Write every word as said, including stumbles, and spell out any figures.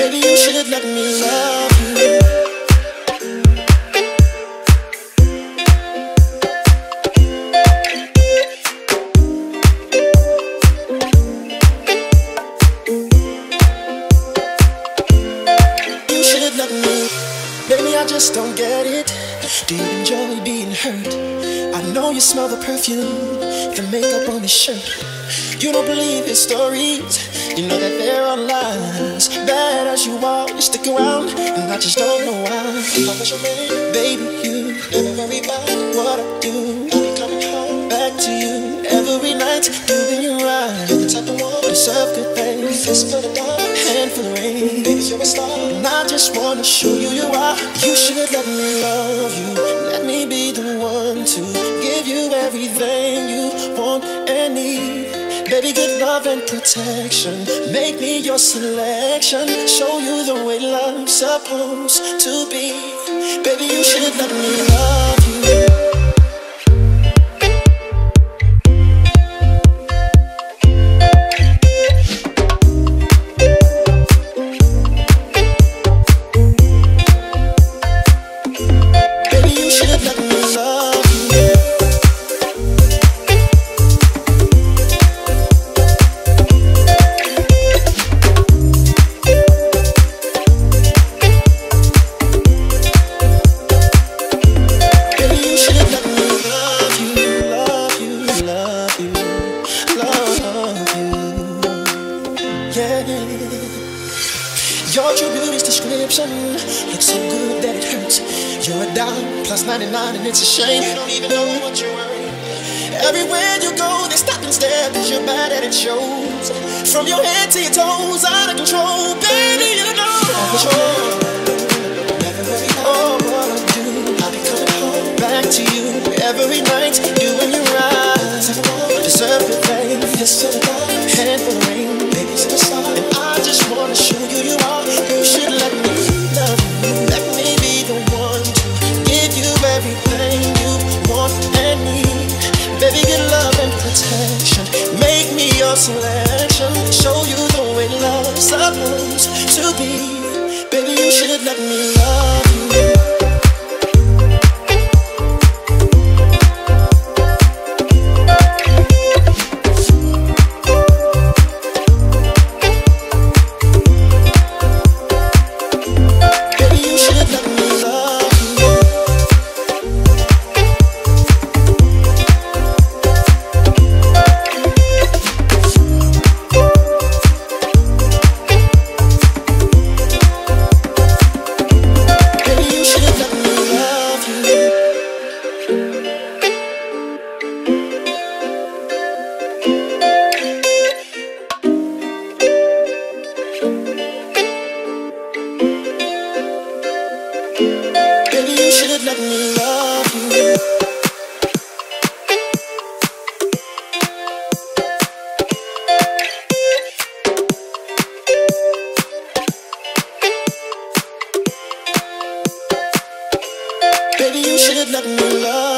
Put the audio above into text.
Baby, you should let me love you. You should let me. Baby, I just don't get it. Do you enjoy being hurt? I know you smell the perfume, the makeup on his shirt. You don't believe his stories. You know that there are lies. Bad as you are, you stick around, and I just don't know why. If I was your man, baby, you never worry about what I do. I'll be coming home back to you every night, doing you right. You're the type of one deserve good things. Fist full of love, hand full of rain. Baby, you're a star, and I just wanna show you you are. You should let me love you. Let me be the one to give you everything you want and need. Baby, good love and protection. Make me your selection. Show you the way love's supposed to be. Baby, you should let me love you. Your true beauty's description looks so good that it hurts. You're a dollar plus ninety-nine and it's a shame you don't even know what you're worth. Everywhere you go, they stop and stare cause you're bad and it shows. From your head to your toes, out of control. Baby, you know oh, what I do, I'll be coming home back to you every night, doing you right. Deserve good things, fist full of love, hand full of rain. Baby's in the star, and I just wanna show you you are. You should let me love you. Let me be the one to give you everything you want and need. Baby, good love and protection. Make me your selection. Show you the way love's supposed to be. Baby, you should let me love you. Let me love you. Baby, you should let me love you.